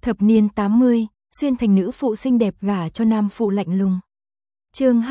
Thập niên 80, xuyên thành nữ phụ xinh đẹp gả cho nam phụ lạnh lùng. Chương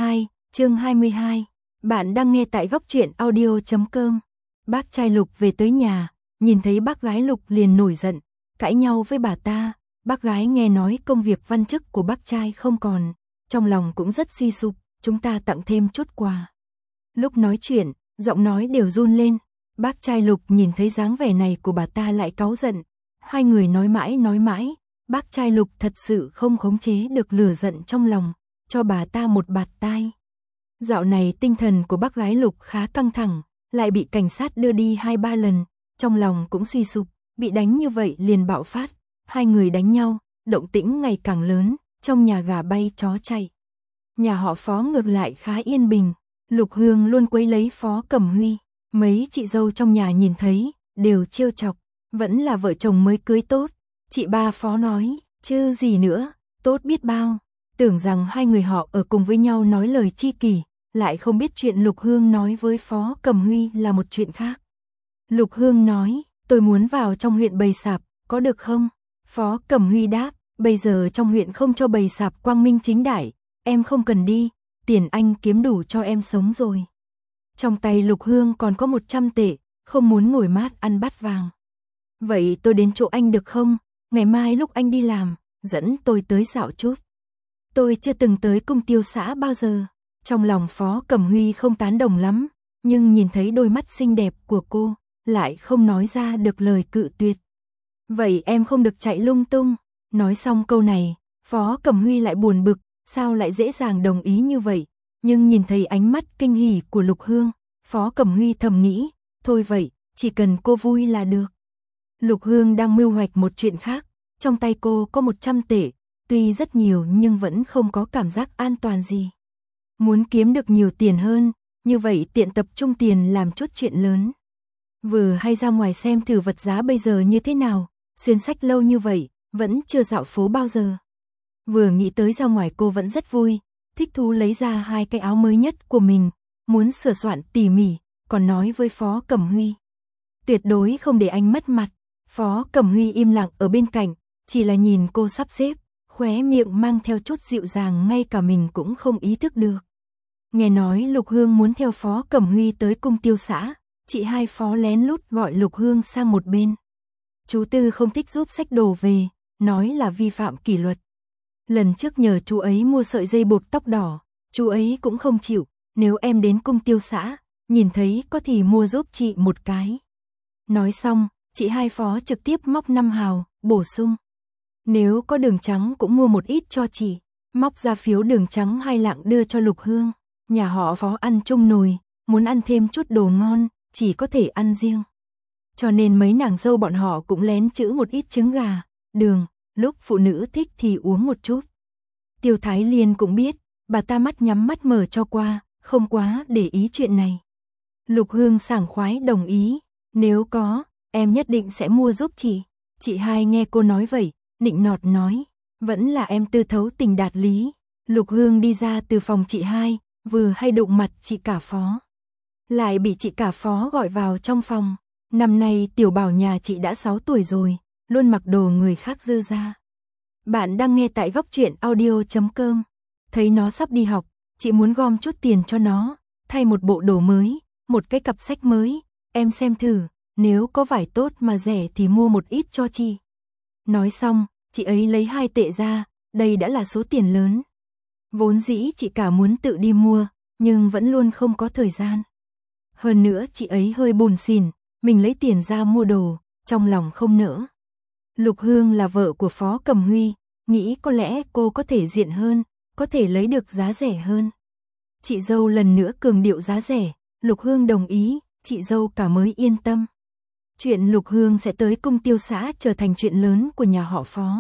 22, Bạn đang nghe tại góc truyện audio.com. Bác trai Lục về tới nhà, nhìn thấy bác gái Lục liền nổi giận, cãi nhau với bà ta. Bác gái nghe nói công việc văn chức của bác trai không còn, trong lòng cũng rất suy sụp, chúng ta tặng thêm chút quà. Lúc nói chuyện, giọng nói đều run lên. Bác trai Lục nhìn thấy dáng vẻ này của bà ta lại cáu giận. Hai người nói mãi, bác trai Lục thật sự không khống chế được lửa giận trong lòng, cho bà ta một bạt tai. Dạo này tinh thần của bác gái Lục khá căng thẳng, lại bị cảnh sát đưa đi 2-3 lần, trong lòng cũng suy sụp, bị đánh như vậy liền bạo phát. Hai người đánh nhau, động tĩnh ngày càng lớn, trong nhà gà bay chó chạy. Nhà họ Phó ngược lại khá yên bình, Lục Hương luôn quấy lấy Phó Cẩm Huy. Mấy chị dâu trong nhà nhìn thấy, đều trêu chọc, vẫn là vợ chồng mới cưới tốt. Chị ba Phó nói, chứ gì nữa, tốt biết bao. Tưởng rằng hai người họ ở cùng với nhau nói lời chi kỷ, lại không biết chuyện Lục Hương nói với Phó Cẩm Huy là một chuyện khác. Lục Hương nói, tôi muốn vào trong huyện bày sạp, có được không? Phó Cẩm Huy đáp, bây giờ trong huyện không cho bày sạp quang minh chính đại, em không cần đi, tiền anh kiếm đủ cho em sống rồi. Trong tay Lục Hương còn có 100 tệ, không muốn ngồi mát ăn bát vàng. Vậy tôi đến chỗ anh được không? Ngày mai lúc anh đi làm, dẫn tôi tới dạo chút. Tôi chưa từng tới cung tiêu xã bao giờ. Trong lòng Phó Cẩm Huy không tán đồng lắm, nhưng nhìn thấy đôi mắt xinh đẹp của cô, lại không nói ra được lời cự tuyệt. Vậy em không được chạy lung tung. Nói xong câu này, Phó Cẩm Huy lại buồn bực, sao lại dễ dàng đồng ý như vậy. Nhưng nhìn thấy ánh mắt kinh hỉ của Lục Hương, Phó Cẩm Huy thầm nghĩ, thôi vậy, chỉ cần cô vui là được. Lục Hương đang mưu hoạch một chuyện khác, trong tay cô có 100 tệ, tuy rất nhiều nhưng vẫn không có cảm giác an toàn gì. Muốn kiếm được nhiều tiền hơn, như vậy tiện tập trung tiền làm chút chuyện lớn. Vừa hay ra ngoài xem thử vật giá bây giờ như thế nào, xuyên sách lâu như vậy, vẫn chưa dạo phố bao giờ. Vừa nghĩ tới ra ngoài cô vẫn rất vui, thích thú lấy ra 2 cái áo mới nhất của mình, muốn sửa soạn tỉ mỉ, còn nói với Phó Cẩm Huy. Tuyệt đối không để anh mất mặt. Phó Cẩm Huy im lặng ở bên cạnh, chỉ là nhìn cô sắp xếp, khóe miệng mang theo chút dịu dàng ngay cả mình cũng không ý thức được. Nghe nói Lục Hương muốn theo Phó Cẩm Huy tới cung tiêu xã, chị hai Phó lén lút gọi Lục Hương sang một bên. Chú Tư không thích giúp xách đồ về, nói là vi phạm kỷ luật. Lần trước nhờ chú ấy mua sợi dây buộc tóc đỏ, chú ấy cũng không chịu, nếu em đến cung tiêu xã, nhìn thấy có thì mua giúp chị một cái. Nói xong, chị hai Phó trực tiếp móc 5 hào, bổ sung. Nếu có đường trắng cũng mua một ít cho chị, móc ra phiếu đường trắng 2 lạng đưa cho Lục Hương. Nhà họ Phó ăn chung nồi, muốn ăn thêm chút đồ ngon, chỉ có thể ăn riêng. Cho nên mấy nàng dâu bọn họ cũng lén trữ một ít trứng gà, đường, lúc phụ nữ thích thì uống một chút. Tiêu Thái Liên cũng biết, bà ta mắt nhắm mắt mở cho qua, không quá để ý chuyện này. Lục Hương sảng khoái đồng ý, nếu có, em nhất định sẽ mua giúp chị. Chị hai nghe cô nói vậy, nịnh nọt nói, vẫn là em tư thấu tình đạt lý. Lục Hương đi ra từ phòng chị hai, vừa hay đụng mặt chị cả Phó. Lại bị chị cả Phó gọi vào trong phòng. Năm nay tiểu bảo nhà chị đã 6 tuổi rồi, luôn mặc đồ người khác dư ra. Bạn đang nghe tại góc truyện audio.com. Thấy nó sắp đi học, chị muốn gom chút tiền cho nó, thay một bộ đồ mới, một cái cặp sách mới, em xem thử, nếu có vải tốt mà rẻ thì mua một ít cho chị. Nói xong, chị ấy lấy 2 tệ ra, đây đã là số tiền lớn. Vốn dĩ chị cả muốn tự đi mua, nhưng vẫn luôn không có thời gian. Hơn nữa chị ấy hơi buồn xỉn, mình lấy tiền ra mua đồ, trong lòng không nỡ. Lục Hương là vợ của Phó Cẩm Huy, nghĩ có lẽ cô có thể diện hơn, có thể lấy được giá rẻ hơn. Chị dâu lần nữa cường điệu giá rẻ, Lục Hương đồng ý, chị dâu cả mới yên tâm. Chuyện Lục Hương sẽ tới cung tiêu xã trở thành chuyện lớn của nhà họ Phó.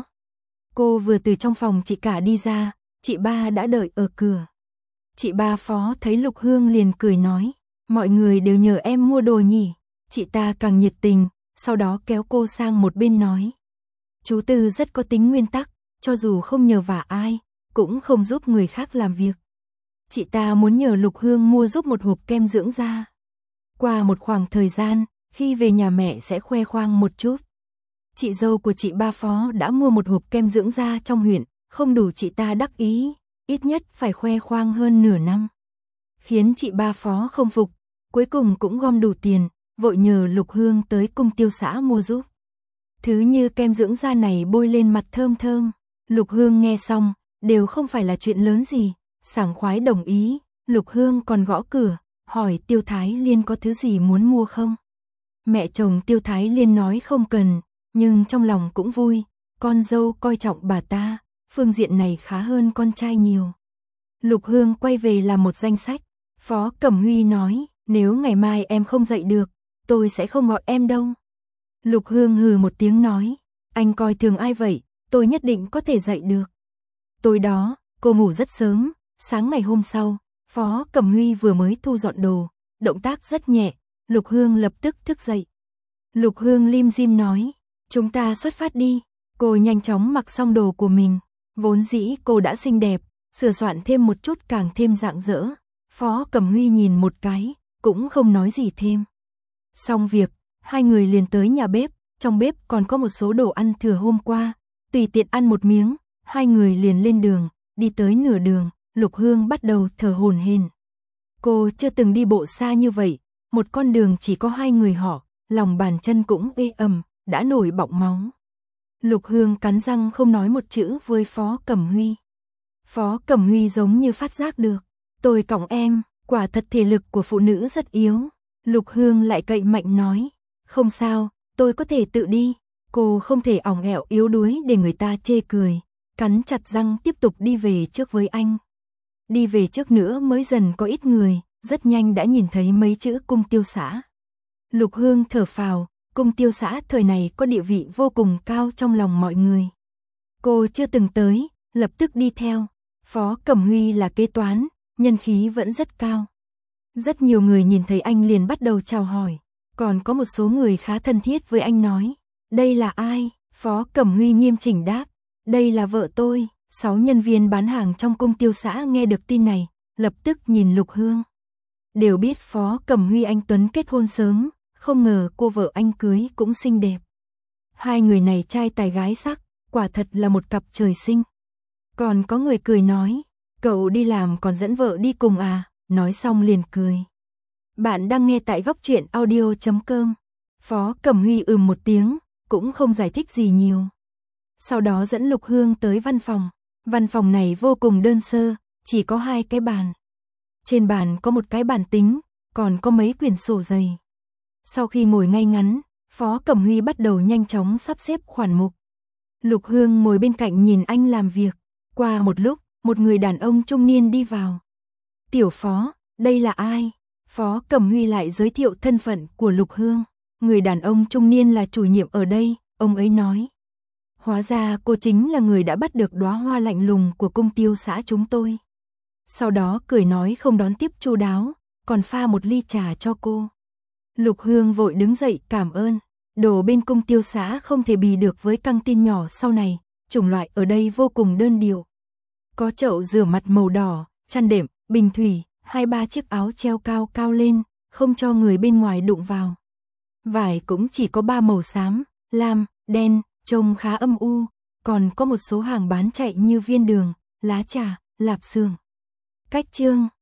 Cô vừa từ trong phòng chị cả đi ra, chị ba đã đợi ở cửa. Chị ba Phó thấy Lục Hương liền cười nói, mọi người đều nhờ em mua đồ nhỉ. Chị ta càng nhiệt tình, sau đó kéo cô sang một bên nói. Chú Tư rất có tính nguyên tắc, cho dù không nhờ vả ai, cũng không giúp người khác làm việc. Chị ta muốn nhờ Lục Hương mua giúp một hộp kem dưỡng da. Qua một khoảng thời gian, khi về nhà mẹ sẽ khoe khoang một chút. chị dâu của chị ba Phó đã mua một hộp kem dưỡng da trong huyện, không đủ chị ta đắc ý, ít nhất phải khoe khoang hơn nửa năm. Khiến chị ba Phó không phục, cuối cùng cũng gom đủ tiền, vội nhờ Lục Hương tới cung tiêu xã mua giúp. Thứ như kem dưỡng da này bôi lên mặt thơm thơm. Lục Hương nghe xong, đều không phải là chuyện lớn gì, sảng khoái đồng ý. Lục Hương còn gõ cửa, hỏi Tiêu Thái Liên có thứ gì muốn mua không. Mẹ chồng Tiêu Thái Liên nói không cần, nhưng trong lòng cũng vui, con dâu coi trọng bà ta, phương diện này khá hơn con trai nhiều. Lục Hương quay về làm một danh sách. Phó Cẩm Huy nói, nếu ngày mai em không dậy được, tôi sẽ không gọi em đâu. Lục Hương hừ một tiếng nói, anh coi thường ai vậy, tôi nhất định có thể dậy được. Tối đó, cô ngủ rất sớm, sáng ngày hôm sau, Phó Cẩm Huy vừa mới thu dọn đồ, động tác rất nhẹ, Lục Hương lập tức thức dậy. Lục Hương lim dim nói, chúng ta xuất phát đi. Cô nhanh chóng mặc xong đồ của mình, vốn dĩ cô đã xinh đẹp, sửa soạn thêm một chút càng thêm rạng rỡ. Phó Cẩm Huy nhìn một cái, cũng không nói gì thêm. Xong việc, hai người liền tới nhà bếp, trong bếp còn có một số đồ ăn thừa hôm qua, tùy tiện ăn một miếng, hai người liền lên đường, đi tới nửa đường, Lục Hương bắt đầu thở hổn hển. Cô chưa từng đi bộ xa như vậy, một con đường chỉ có hai người họ, lòng bàn chân cũng ê ẩm, đã nổi bọng máu. Lục Hương cắn răng không nói một chữ với Phó Cẩm Huy. Phó Cẩm Huy giống như phát giác được, tôi cõng em, quả thật thể lực của phụ nữ rất yếu. Lục Hương lại cậy mạnh nói, không sao, tôi có thể tự đi. Cô không thể ỏng ẻo yếu đuối để người ta chê cười, cắn chặt răng tiếp tục đi về trước với anh. Đi về trước nữa mới dần có ít người, rất nhanh đã nhìn thấy mấy chữ cung tiêu xã. Lục Hương thở phào, cung tiêu xã thời này có địa vị vô cùng cao trong lòng mọi người. Cô chưa từng tới, lập tức đi theo. Phó Cẩm Huy là kế toán, nhân khí vẫn rất cao. Rất nhiều người nhìn thấy anh liền bắt đầu chào hỏi, còn có một số người khá thân thiết với anh nói, đây là ai? Phó Cẩm Huy nghiêm chỉnh đáp, đây là vợ tôi. 6 nhân viên bán hàng trong cung tiêu xã nghe được tin này, lập tức nhìn Lục Hương. Đều biết Phó Cẩm Huy anh tuấn kết hôn sớm, không ngờ cô vợ anh cưới cũng xinh đẹp. Hai người này trai tài gái sắc, quả thật là một cặp trời sinh. Còn có người cười nói, cậu đi làm còn dẫn vợ đi cùng à, nói xong liền cười. Bạn đang nghe tại góc truyện audio.com. Phó Cẩm Huy một tiếng, cũng không giải thích gì nhiều. Sau đó dẫn Lục Hương tới văn phòng. Văn phòng này vô cùng đơn sơ, chỉ có 2 cái bàn. Trên bàn có một cái bàn tính, còn có mấy quyển sổ dày. Sau khi ngồi ngay ngắn, Phó Cẩm Huy bắt đầu nhanh chóng sắp xếp khoản mục. Lục Hương ngồi bên cạnh nhìn anh làm việc. Qua một lúc, một người đàn ông trung niên đi vào. Tiểu Phó, đây là ai? Phó Cẩm Huy lại giới thiệu thân phận của Lục Hương. Người đàn ông trung niên là chủ nhiệm ở đây, ông ấy nói. Hóa ra cô chính là người đã bắt được đóa hoa lạnh lùng của cung tiêu xã chúng tôi. Sau đó cười nói không đón tiếp chu đáo, còn pha một ly trà cho cô. Lục Hương vội đứng dậy cảm ơn. Đồ bên cung tiêu xã không thể bì được với căng tin nhỏ sau này, chủng loại ở đây vô cùng đơn điệu. Có chậu rửa mặt màu đỏ, chăn đệm, bình thủy, 2-3 chiếc áo treo cao cao lên, không cho người bên ngoài đụng vào. Vải cũng chỉ có 3 màu xám, lam, đen, trông khá âm u, còn có một số hàng bán chạy như viên đường, lá trà, lạp xưởng. Cách chương